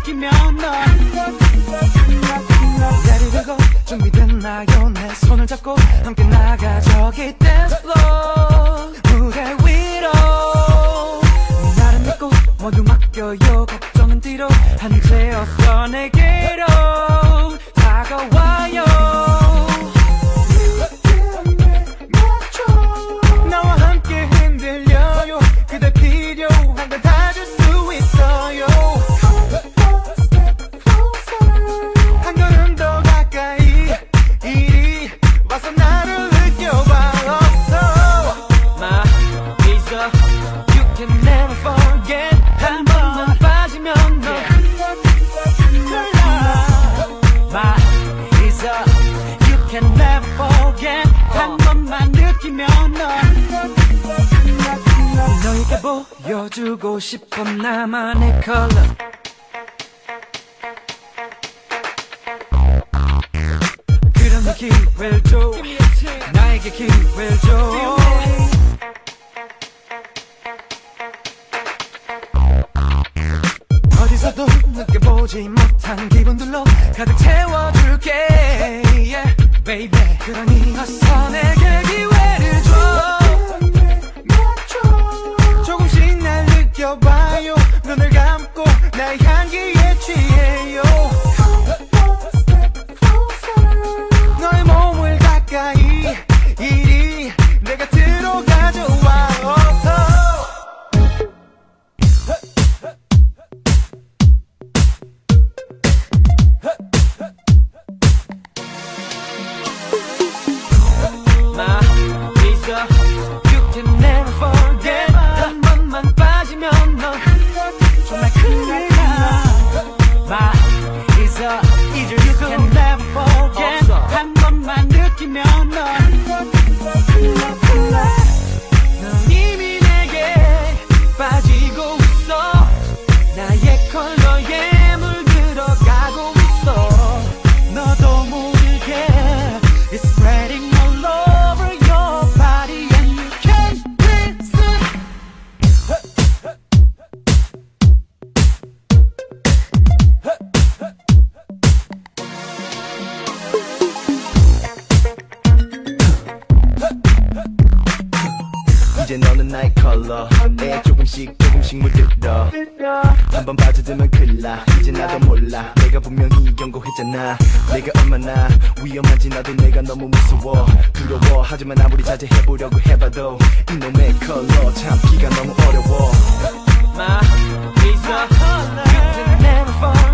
느끼면 넌 Ready to go 준비됐나요 내 손을 잡고 함께 나가 저기 dance floor 무대 위로 나를 믿고 모두 맡겨요 걱정은 뒤로 한 채 어서 내게로 다가와요 나와 함께 흔들려요 그대 필요한 걸 다 줄 수 있어요 한 걸음 더 가까이 이리 와서 나를 느껴봐 어서 My visa you can never forget 한 번만 빠지면 너 My visa you can never forget 한 번만 느끼면 넌 너에게 보여주고 싶어 나만의 컬러 그런 내 기회를 줘 나에게 기회를 줘 어디서도 느껴보지 못한 기분들로 가득 채워줄게 yeah, baby 그러니 어서 내게 기회를 줘 조금씩 날 느껴봐요 눈을 감고 나의 향기에 취해요 너의 몸을 가까이 이리 내 곁으로 가져와 어서 My visa you can never forget 한 번만 빠지면 넌 정말 큰일 나 My visa you can never forget 한 번만 느끼면 넌 이미 내게 빠지고 있어 나의 컬러에 물들어가고 있어 너도 모르게 It's spreading all over your body and you can't resist 이제 너는 나의 컬러 내 조금씩 물들어 한번 빠져들면 큰일 나 이제 나도 몰라 내가 분명히 경고했잖아 내가 얼마나 위험한지 나도 내가 너무 무서워 두려워 하지만 아무리 자제해보려고 해봐도 이놈의 컬러 참기가 너무 어려워 My visa you can never fall